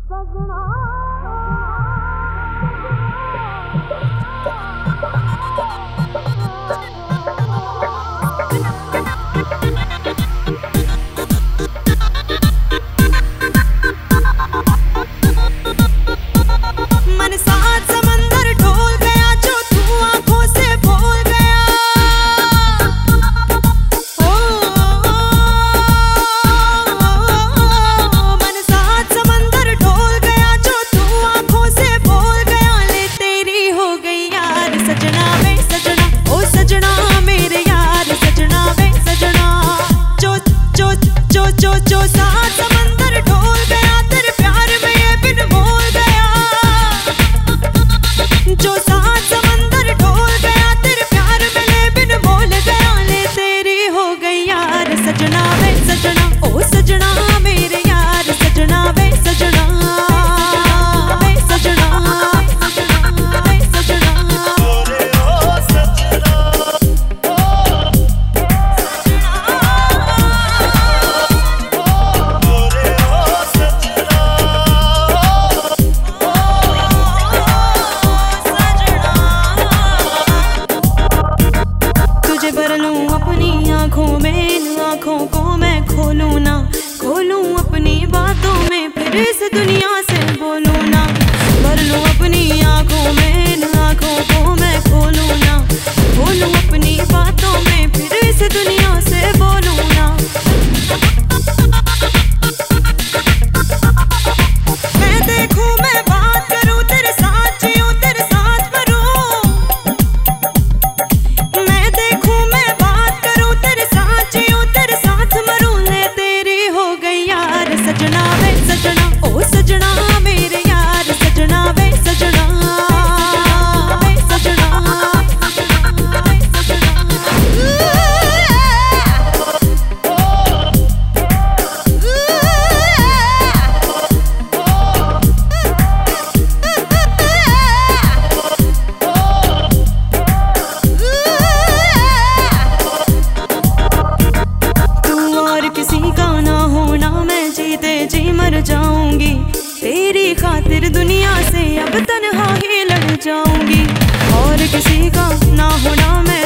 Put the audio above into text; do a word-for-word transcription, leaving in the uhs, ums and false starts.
आँखों में, इन आँखों को मैं खोलूं ना, खोलूं अपनी बातों में, फिर इस दुनिया से बोलूं ना, भर लूं अपनी आँखों में, इन आँखों को मैं खोलूं ना, खोलूं अपनी बातों में, फिर इस दुनिया से बोलूं ना। मैं देखूं, मैं बात करूं, तेरे साथ जीऊं, तेरे साथ मरूं। मैं देखूं, मैं बात करूं, तेरे साथ जीऊं, तेरे साथ मरूं। ले तेरी हो गई यार सजना वे सजना, ओ सजना मेरे यार सजना वे सजना, वे सजना, वे सजना। किसी का ना होना, मैं जीते जी मर जाऊंगी, तेरी खातिर दुनिया से अब तन्हा ही लड़ जाऊंगी। और किसी का ना होना, मैं